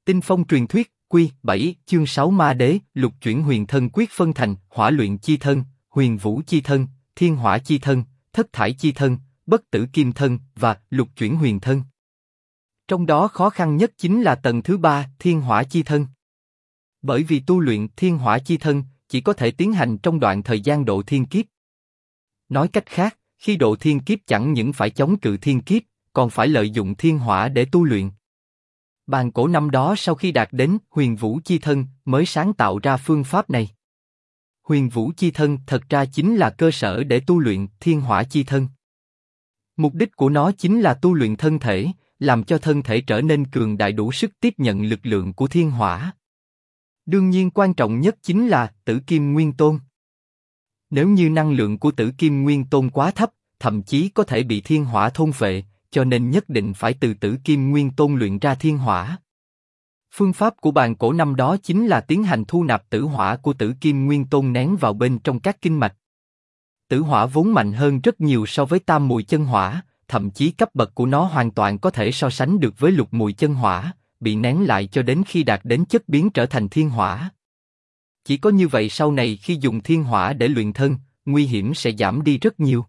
Tinh phong truyền thuyết, Quy 7, chương 6 Ma Đế, lục chuyển huyền thân quyết phân thành, hỏa luyện chi thân, huyền vũ chi thân, thiên hỏa chi thân, thất thải chi thân, bất tử kim thân và lục chuyển huyền thân. Trong đó khó khăn nhất chính là tầng thứ 3, thiên hỏa chi thân. Bởi vì tu luyện thiên hỏa chi thân chỉ có thể tiến hành trong đoạn thời gian độ thiên kiếp. Nói cách khác, khi độ thiên kiếp chẳng những phải chống cự thiên kiếp, còn phải lợi dụng thiên hỏa để tu luyện. Bàn cổ năm đó sau khi đạt đến huyền vũ chi thân mới sáng tạo ra phương pháp này. Huyền vũ chi thân thật ra chính là cơ sở để tu luyện thiên hỏa chi thân. Mục đích của nó chính là tu luyện thân thể, làm cho thân thể trở nên cường đại đủ sức tiếp nhận lực lượng của thiên hỏa. Đương nhiên quan trọng nhất chính là Tử Kim Nguyên Tôn. Nếu như năng lượng của Tử Kim Nguyên Tôn quá thấp, thậm chí có thể bị thiên hỏa thôn phệ, cho nên nhất định phải từ Tử Kim Nguyên Tôn luyện ra thiên hỏa. Phương pháp của bàn cổ năm đó chính là tiến hành thu nạp tử hỏa của Tử Kim Nguyên Tôn nén vào bên trong các kinh mạch. Tử hỏa vốn mạnh hơn rất nhiều so với tam mùi chân hỏa, thậm chí cấp bậc của nó hoàn toàn có thể so sánh được với lục mùi chân hỏa, bị nén lại cho đến khi đạt đến chất biến trở thành thiên hỏa. Chỉ có như vậy sau này khi dùng thiên hỏa để luyện thân, nguy hiểm sẽ giảm đi rất nhiều.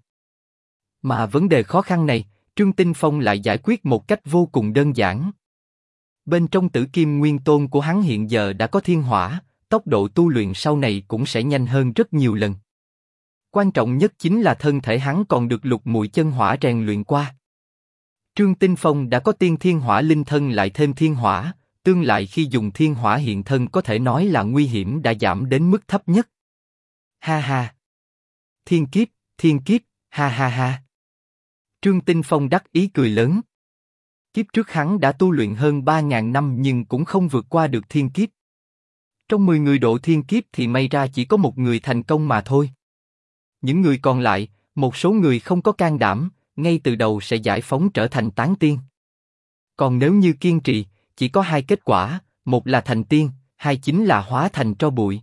Mà vấn đề khó khăn này, Trương Tinh Phong lại giải quyết một cách vô cùng đơn giản. Bên trong Tử Kim Nguyên Tôn của hắn hiện giờ đã có thiên hỏa, tốc độ tu luyện sau này cũng sẽ nhanh hơn rất nhiều lần. Quan trọng nhất chính là thân thể hắn còn được lục mùi chân hỏa rèn luyện qua. Trương Tinh Phong đã có tiên thiên hỏa linh thân lại thêm thiên hỏa, tương lại khi dùng thiên hỏa hiện thân có thể nói là nguy hiểm đã giảm đến mức thấp nhất. Ha ha! Thiên kiếp, ha ha ha! Trương Tinh Phong đắc ý cười lớn. Kiếp trước hắn đã tu luyện hơn 3.000 năm nhưng cũng không vượt qua được thiên kiếp. Trong 10 người độ thiên kiếp thì may ra chỉ có một người thành công mà thôi. Những người còn lại, một số người không có can đảm, ngay từ đầu sẽ giải phóng trở thành tán tiên. Còn nếu như kiên trì, chỉ có hai kết quả, một là thành tiên, hai chính là hóa thành tro bụi.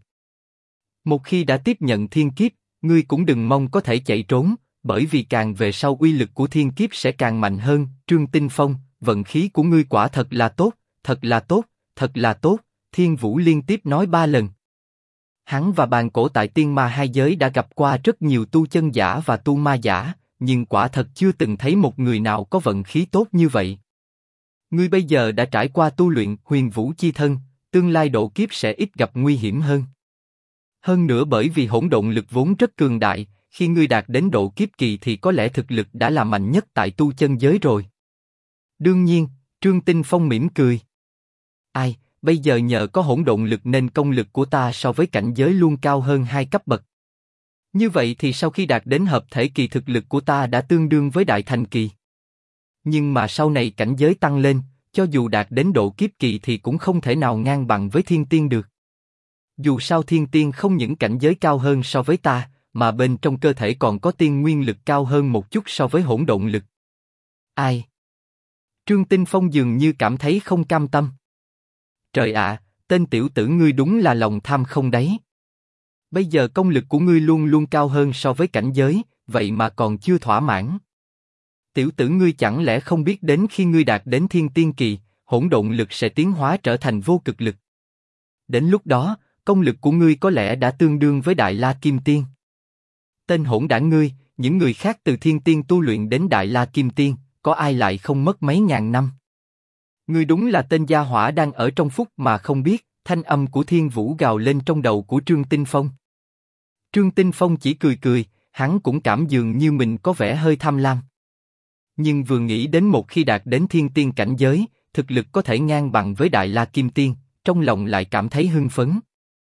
Một khi đã tiếp nhận thiên kiếp, ngươi cũng đừng mong có thể chạy trốn, bởi vì càng về sau uy lực của thiên kiếp sẽ càng mạnh hơn. Trương Tinh Phong, vận khí của ngươi quả thật là tốt, thật là tốt, thật là tốt, Thiên Vũ liên tiếp nói 3 lần. Hắn và bàn cổ tại tiên ma hai giới đã gặp qua rất nhiều tu chân giả và tu ma giả, nhưng quả thật chưa từng thấy một người nào có vận khí tốt như vậy. Ngươi bây giờ đã trải qua tu luyện huyền vũ chi thân, tương lai độ kiếp sẽ ít gặp nguy hiểm hơn. Hơn nữa bởi vì hỗn độn lực vốn rất cường đại, khi ngươi đạt đến độ kiếp kỳ thì có lẽ thực lực đã là mạnh nhất tại tu chân giới rồi. Đương nhiên, Trương Tinh Phong mỉm cười. Ai, bây giờ nhờ có hỗn độn lực nên công lực của ta so với cảnh giới luôn cao hơn 2 cấp bậc. Như vậy thì sau khi đạt đến hợp thể kỳ thực lực của ta đã tương đương với đại thành kỳ. Nhưng mà sau này cảnh giới tăng lên, cho dù đạt đến độ kiếp kỳ thì cũng không thể nào ngang bằng với thiên tiên được. Dù sao thiên tiên không những cảnh giới cao hơn so với ta, mà bên trong cơ thể còn có tiên nguyên lực cao hơn một chút so với hỗn độn lực. Ai? Trương Tinh Phong dường như cảm thấy không cam tâm. Trời ạ, tên tiểu tử ngươi đúng là lòng tham không đáy. Bây giờ công lực của ngươi luôn luôn cao hơn so với cảnh giới, vậy mà còn chưa thỏa mãn. Tiểu tử ngươi chẳng lẽ không biết đến khi ngươi đạt đến thiên tiên kỳ, hỗn độn lực sẽ tiến hóa trở thành vô cực lực. Đến lúc đó, công lực của ngươi có lẽ đã tương đương với Đại La Kim Tiên. Tên hỗn đản ngươi, những người khác từ thiên tiên tu luyện đến Đại La Kim Tiên, có ai lại không mất mấy ngàn năm? Ngươi đúng là tên gia hỏa đang ở trong phúc mà không biết. Thanh âm của Thiên Vũ gào lên trong đầu của Trương Tinh Phong. Trương Tinh Phong chỉ cười cười, hắn cũng cảm dường như mình có vẻ hơi tham lam. Nhưng vừa nghĩ đến một khi đạt đến thiên tiên cảnh giới, thực lực có thể ngang bằng với Đại La Kim Tiên, trong lòng lại cảm thấy hưng phấn.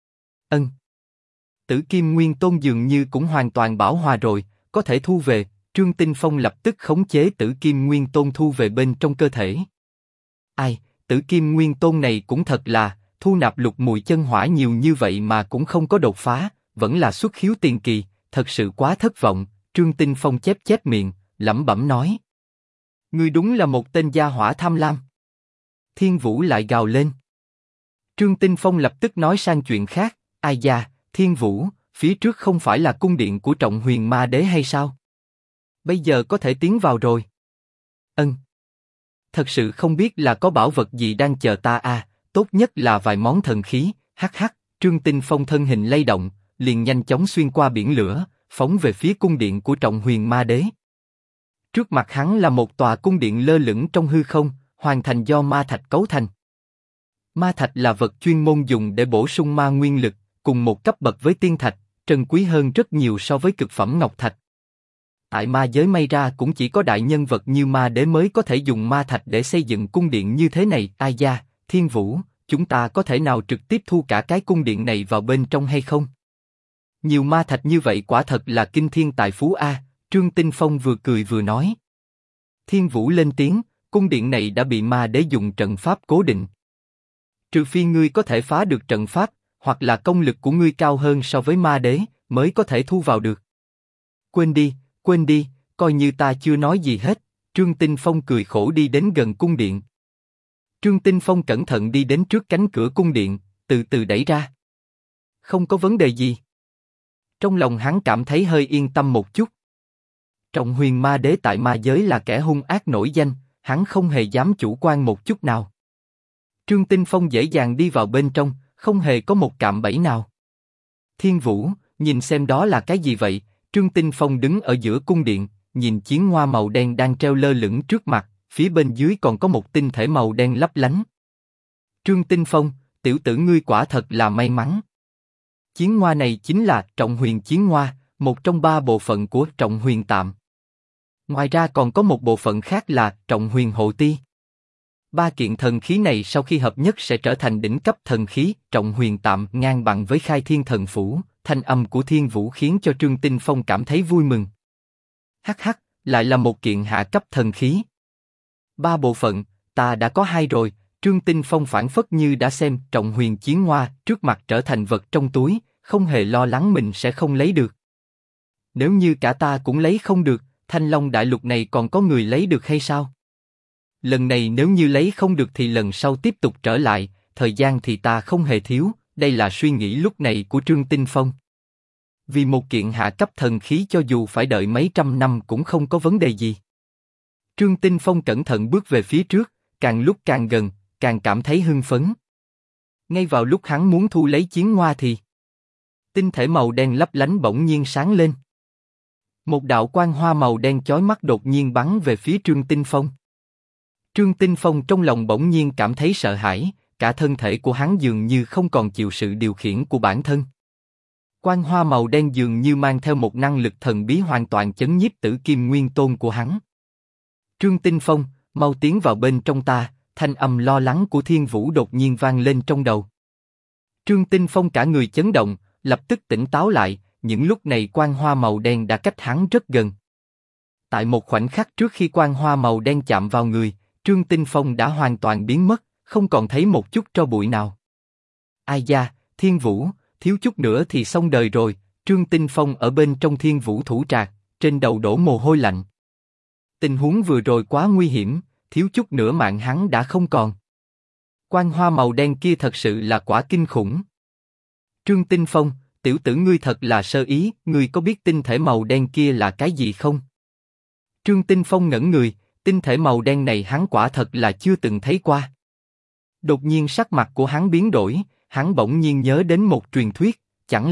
Tử Kim Nguyên Tôn dường như cũng hoàn toàn bảo hòa rồi, có thể thu về. Trương Tinh Phong lập tức khống chế Tử Kim Nguyên Tôn thu về bên trong cơ thể. Ai, Tử Kim Nguyên Tôn này cũng thật là, thu nạp lục mùi chân hỏa nhiều như vậy mà cũng không có đột phá, vẫn là xuất khiếu tiền kỳ, thật sự quá thất vọng. Trương Tinh Phong chép miệng, lẩm bẩm nói. Ngươi đúng là một tên gia hỏa tham lam. Thiên Vũ lại gào lên. Trương Tinh Phong lập tức nói sang chuyện khác. Ai da, Thiên Vũ, phía trước không phải là cung điện của Trọng Huyền Ma Đế hay sao? Bây giờ có thể tiến vào rồi. Thật sự không biết là có bảo vật gì đang chờ ta à, tốt nhất là vài món thần khí. Hắc hắc, Trương Tinh Phong thân hình lay động, liền nhanh chóng xuyên qua biển lửa, phóng về phía cung điện của Trọng Huyền Ma Đế. Trước mặt hắn là một tòa cung điện lơ lửng trong hư không, hoàn thành do ma thạch cấu thành. Ma thạch là vật chuyên môn dùng để bổ sung ma nguyên lực, cùng một cấp bậc với tiên thạch, trân quý hơn rất nhiều so với cực phẩm ngọc thạch. Tại ma giới may ra cũng chỉ có đại nhân vật như ma đế mới có thể dùng ma thạch để xây dựng cung điện như thế này. Ai da, Thiên Vũ, chúng ta có thể nào trực tiếp thu cả cái cung điện này vào bên trong hay không? Nhiều ma thạch như vậy quả thật là kinh thiên tài phú a. Trương Tinh Phong vừa cười vừa nói. Thiên Vũ lên tiếng, cung điện này đã bị ma đế dùng trận pháp cố định. Trừ phi ngươi có thể phá được trận pháp, hoặc là công lực của ngươi cao hơn so với ma đế, mới có thể thu vào được. Quên đi, coi như ta chưa nói gì hết. Trương Tinh Phong cười khổ đi đến gần cung điện. Trương Tinh Phong cẩn thận đi đến trước cánh cửa cung điện, từ từ đẩy ra. Không có vấn đề gì. Trong lòng hắn cảm thấy hơi yên tâm một chút. Trọng Huyền Ma Đế tại ma giới là kẻ hung ác nổi danh, hắn không hề dám chủ quan một chút nào. Trương Tinh Phong dễ dàng đi vào bên trong, không hề có một cạm bẫy nào. Thiên Vũ, nhìn xem đó là cái gì vậy? Trương Tinh Phong đứng ở giữa cung điện, nhìn chiến hoa màu đen đang treo lơ lửng trước mặt, phía bên dưới còn có một tinh thể màu đen lấp lánh. Trương Tinh Phong, tiểu tử ngươi quả thật là may mắn. Chiến hoa này chính là Trọng Huyền Chiến Hoa, một trong 3 bộ phận của Trọng Huyền Tạm. Ngoài ra còn có một bộ phận khác là Trọng Huyền Hộ Ti. 3 kiện thần khí này sau khi hợp nhất sẽ trở thành đỉnh cấp thần khí. Trọng Huyền Tạm ngang bằng với Khai Thiên Thần Phủ. Thanh âm của Thiên Vũ khiến cho Trương Tinh Phong cảm thấy vui mừng. Hắc hắc, lại là một kiện hạ cấp thần khí. 3 bộ phận, ta đã có 2 rồi. Trương Tinh Phong phản phất như đã xem Trọng Huyền Chiến Hoa trước mặt trở thành vật trong túi, không hề lo lắng mình sẽ không lấy được. Nếu như cả ta cũng lấy không được, Thanh Long Đại Lục này còn có người lấy được hay sao? Lần này nếu như lấy không được thì lần sau tiếp tục trở lại, thời gian thì ta không hề thiếu. Đây là suy nghĩ lúc này của Trương Tinh Phong. Vì một kiện hạ cấp thần khí cho dù phải đợi mấy trăm năm cũng không có vấn đề gì. Trương Tinh Phong cẩn thận bước về phía trước, càng lúc càng gần, càng cảm thấy hưng phấn. Ngay vào lúc hắn muốn thu lấy chiến hoa thì tinh thể màu đen lấp lánh bỗng nhiên sáng lên. Một đạo quang hoa màu đen chói mắt đột nhiên bắn về phía Trương Tinh Phong. Trương Tinh Phong trong lòng bỗng nhiên cảm thấy sợ hãi, cả thân thể của hắn dường như không còn chịu sự điều khiển của bản thân. Quang hoa màu đen dường như mang theo một năng lực thần bí hoàn toàn chấn nhiếp Tử Kim Nguyên Tôn của hắn. Trương Tinh Phong, mau tiến vào bên trong ta. Thanh âm lo lắng của Thiên Vũ đột nhiên vang lên trong đầu. Trương Tinh Phong cả người chấn động, lập tức tỉnh táo lại. Những lúc này quang hoa màu đen đã cách hắn rất gần. Tại một khoảnh khắc trước khi quang hoa màu đen chạm vào người, Trương Tinh Phong đã hoàn toàn biến mất, không còn thấy một chút tro bụi nào. Ai da, Thiên Vũ, thiếu chút nữa thì xong đời rồi. Trương Tinh Phong ở bên trong Thiên Vũ thủ trạc, trên đầu đổ mồ hôi lạnh. Tình huống vừa rồi quá nguy hiểm, thiếu chút nữa mạng hắn đã không còn. Quang hoa màu đen kia thật sự là quả kinh khủng. Trương Tinh Phong, tiểu tử ngươi thật là sơ ý, ngươi có biết tinh thể màu đen kia là cái gì không? Trương Tinh Phong ngẩn người, tinh thể màu đen này hắn quả thật là chưa từng thấy qua. Đột nhiên sắc mặt của hắn biến đổi, hắn bỗng nhiên nhớ đến một truyền thuyết, chẳng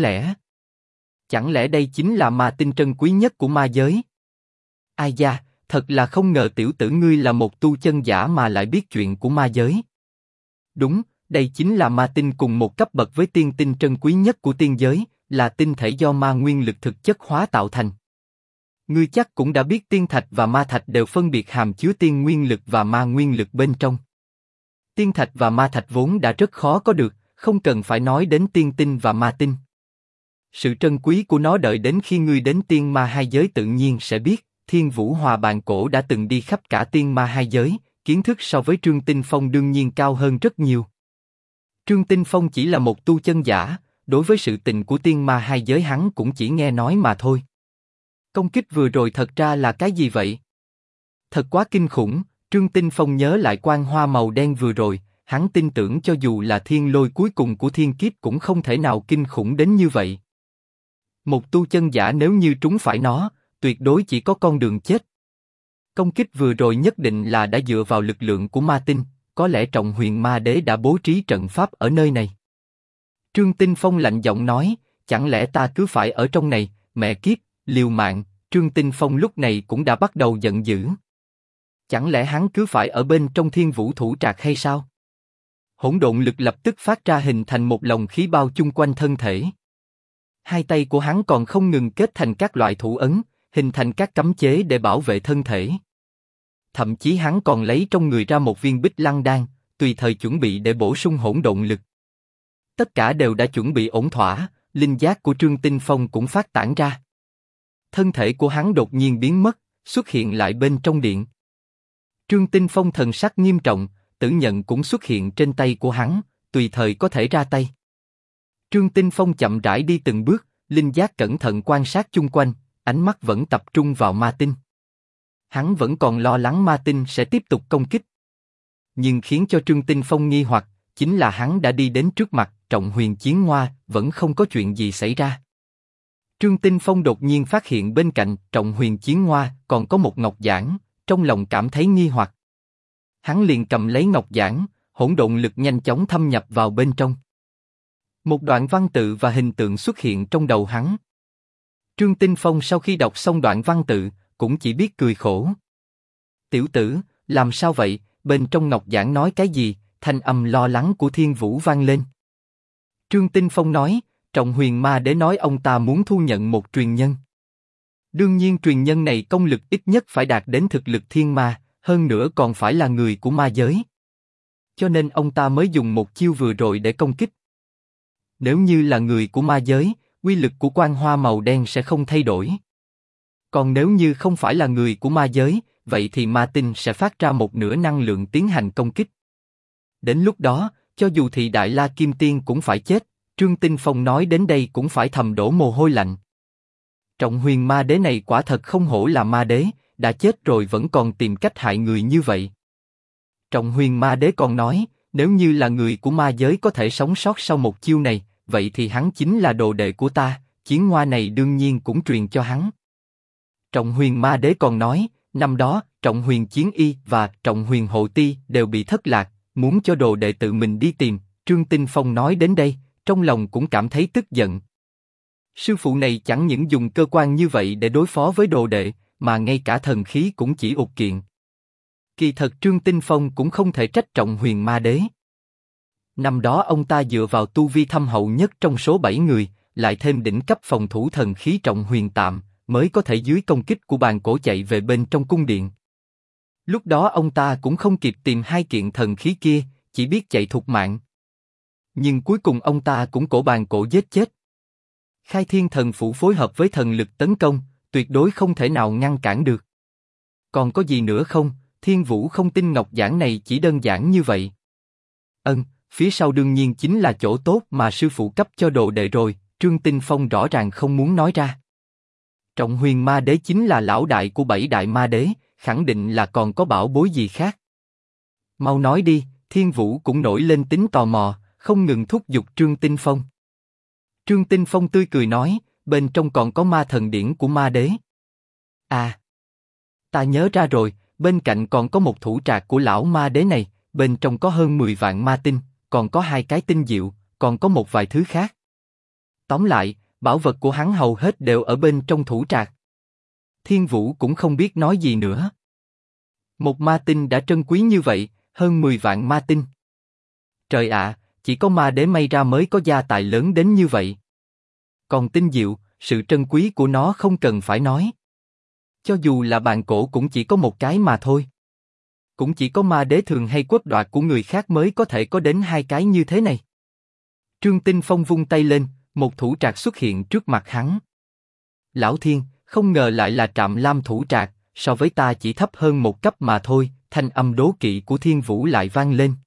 lẽ đây chính là ma tinh trân quý nhất của ma giới? Ai da, thật là không ngờ tiểu tử ngươi là một tu chân giả mà lại biết chuyện của ma giới. Đúng, đây chính là ma tinh cùng một cấp bậc với tiên tinh trân quý nhất của tiên giới, là tinh thể do ma nguyên lực thực chất hóa tạo thành. Ngươi chắc cũng đã biết tiên thạch và ma thạch đều phân biệt hàm chứa tiên nguyên lực và ma nguyên lực bên trong. Tiên thạch và ma thạch vốn đã rất khó có được, không cần phải nói đến tiên tinh và ma tinh. Sự trân quý của nó đợi đến khi ngươi đến tiên ma hai giới tự nhiên sẽ biết. Thiên Vũ Hòa Bàn Cổ đã từng đi khắp cả tiên ma hai giới, kiến thức so với Trương Tinh Phong đương nhiên cao hơn rất nhiều. Trương Tinh Phong chỉ là một tu chân giả, đối với sự tình của tiên ma hai giới hắn cũng chỉ nghe nói mà thôi. Công kích vừa rồi thật ra là cái gì vậy? Thật quá kinh khủng. Trương Tinh Phong nhớ lại quang hoa màu đen vừa rồi, hắn tin tưởng cho dù là thiên lôi cuối cùng của thiên kiếp cũng không thể nào kinh khủng đến như vậy. Một tu chân giả nếu như trúng phải nó, tuyệt đối chỉ có con đường chết. Công kích vừa rồi nhất định là đã dựa vào lực lượng của ma tinh, có lẽ Trọng Huyền Ma Đế đã bố trí trận pháp ở nơi này. Trương Tinh Phong lạnh giọng nói, chẳng lẽ ta cứ phải ở trong này, mẹ kiếp, liều mạng. Trương Tinh Phong lúc này cũng đã bắt đầu giận dữ. Chẳng lẽ hắn cứ phải ở bên trong Thiên Vũ Thủ Trạc hay sao? Hỗn độn lực lập tức phát ra hình thành một lồng khí bao chung quanh thân thể. Hai tay của hắn còn không ngừng kết thành các loại thủ ấn, hình thành các cấm chế để bảo vệ thân thể. Thậm chí hắn còn lấy trong người ra một viên Bích Lăng Đan, tùy thời chuẩn bị để bổ sung hỗn độn lực. Tất cả đều đã chuẩn bị ổn thỏa, linh giác của Trương Tinh Phong cũng phát tản ra. Thân thể của hắn đột nhiên biến mất, xuất hiện lại bên trong điện. Trương Tinh Phong thần sắc nghiêm trọng, tử nhận cũng xuất hiện trên tay của hắn, tùy thời có thể ra tay. Trương Tinh Phong chậm rãi đi từng bước, linh giác cẩn thận quan sát chung quanh, ánh mắt vẫn tập trung vào ma tinh. Hắn vẫn còn lo lắng ma tinh sẽ tiếp tục công kích. Nhưng khiến cho Trương Tinh Phong nghi hoặc, chính là hắn đã đi đến trước mặt Trọng Huyền Chiến Ngoa, vẫn không có chuyện gì xảy ra. Trương Tinh Phong đột nhiên phát hiện bên cạnh Trọng Huyền Chiến Ngoa còn có một ngọc giản, trong lòng cảm thấy nghi hoặc. Hắn liền cầm lấy ngọc giản, hỗn độn lực nhanh chóng thâm nhập vào bên trong. Một đoạn văn tự và hình tượng xuất hiện trong đầu hắn. Trương Tinh Phong sau khi đọc xong đoạn văn tự, cũng chỉ biết cười khổ. Tiểu tử, làm sao vậy? Bên trong ngọc giản nói cái gì? Thanh âm lo lắng của Thiên Vũ vang lên. Trương Tinh Phong nói, Trọng Huyền Ma Đế nói ông ta muốn thu nhận một truyền nhân. Đương nhiên truyền nhân này công lực ít nhất phải đạt đến thực lực thiên ma, hơn nữa còn phải là người của ma giới. Cho nên ông ta mới dùng một chiêu vừa rồi để công kích. Nếu như là người của ma giới, uy lực của quang hoa màu đen sẽ không thay đổi. Còn nếu như không phải là người của ma giới, vậy thì ma tinh sẽ phát ra một nửa năng lượng tiến hành công kích. Đến lúc đó, cho dù thì Đại La Kim Tiên cũng phải chết. Trương Tinh Phong nói đến đây cũng phải thầm đổ mồ hôi lạnh. Trọng Huyền Ma Đế này quả thật không hổ là ma đế, đã chết rồi vẫn còn tìm cách hại người như vậy. Trọng Huyền Ma Đế còn nói, nếu như là người của ma giới có thể sống sót sau một chiêu này, vậy thì hắn chính là đồ đệ của ta, chiến ngoa này đương nhiên cũng truyền cho hắn. Trọng Huyền Ma Đế còn nói, năm đó, Trọng Huyền Chiến Y và Trọng Huyền Hộ Ti đều bị thất lạc, muốn cho đồ đệ tự mình đi tìm. Trương Tinh Phong nói đến đây, trong lòng cũng cảm thấy tức giận. Sư phụ này chẳng những dùng cơ quan như vậy để đối phó với đồ đệ, mà ngay cả thần khí cũng chỉ ụt kiện. Kỳ thật Trương Tinh Phong cũng không thể trách Trọng Huyền Ma Đế. Năm đó ông ta dựa vào tu vi thâm hậu nhất trong số 7 người, lại thêm đỉnh cấp phòng thủ thần khí Trọng Huyền Tạm, mới có thể dưới công kích của bàn cổ chạy về bên trong cung điện. Lúc đó ông ta cũng không kịp tìm hai kiện thần khí kia, chỉ biết chạy thục mạng. Nhưng cuối cùng ông ta cũng cổ bàn cổ giết chết. Khai Thiên Thần Phủ phối hợp với thần lực tấn công, tuyệt đối không thể nào ngăn cản được. Còn có gì nữa không? Thiên Vũ không tin ngọc giản này chỉ đơn giản như vậy. Phía sau đương nhiên chính là chỗ tốt mà sư phụ cấp cho đồ đệ rồi. Trương Tinh Phong rõ ràng không muốn nói ra. Trọng Huyền Ma Đế chính là lão đại của 7 đại ma đế, khẳng định là còn có bảo bối gì khác. Mau nói đi. Thiên Vũ cũng nổi lên tính tò mò, không ngừng thúc giục Trương Tinh Phong. Trương Tinh Phong tươi cười nói, bên trong còn có ma thần điển của ma đế. À, ta nhớ ra rồi, bên cạnh còn có một thủ trạc của lão ma đế này, bên trong có hơn 10 vạn ma tinh, còn có 2 cái tinh diệu, còn có một vài thứ khác. Tóm lại, bảo vật của hắn hầu hết đều ở bên trong thủ trạc. Thiên Vũ cũng không biết nói gì nữa. Một ma tinh đã trân quý như vậy, hơn 10 vạn ma tinh. Trời ạ, chỉ có ma đế may ra mới có gia tài lớn đến như vậy. Còn tinh diệu, sự trân quý của nó không cần phải nói. Cho dù là bàn cổ cũng chỉ có một cái mà thôi. Cũng chỉ có ma đế thường hay cướp đoạt của người khác mới có thể có đến 2 cái như thế này. Trương Tinh Phong vung tay lên, một thủ trạc xuất hiện trước mặt hắn. Lão Thiên, không ngờ lại là Trạm Lam thủ trạc, so với ta chỉ thấp hơn một cấp mà thôi. Thanh âm đố kỵ của Thiên Vũ lại vang lên.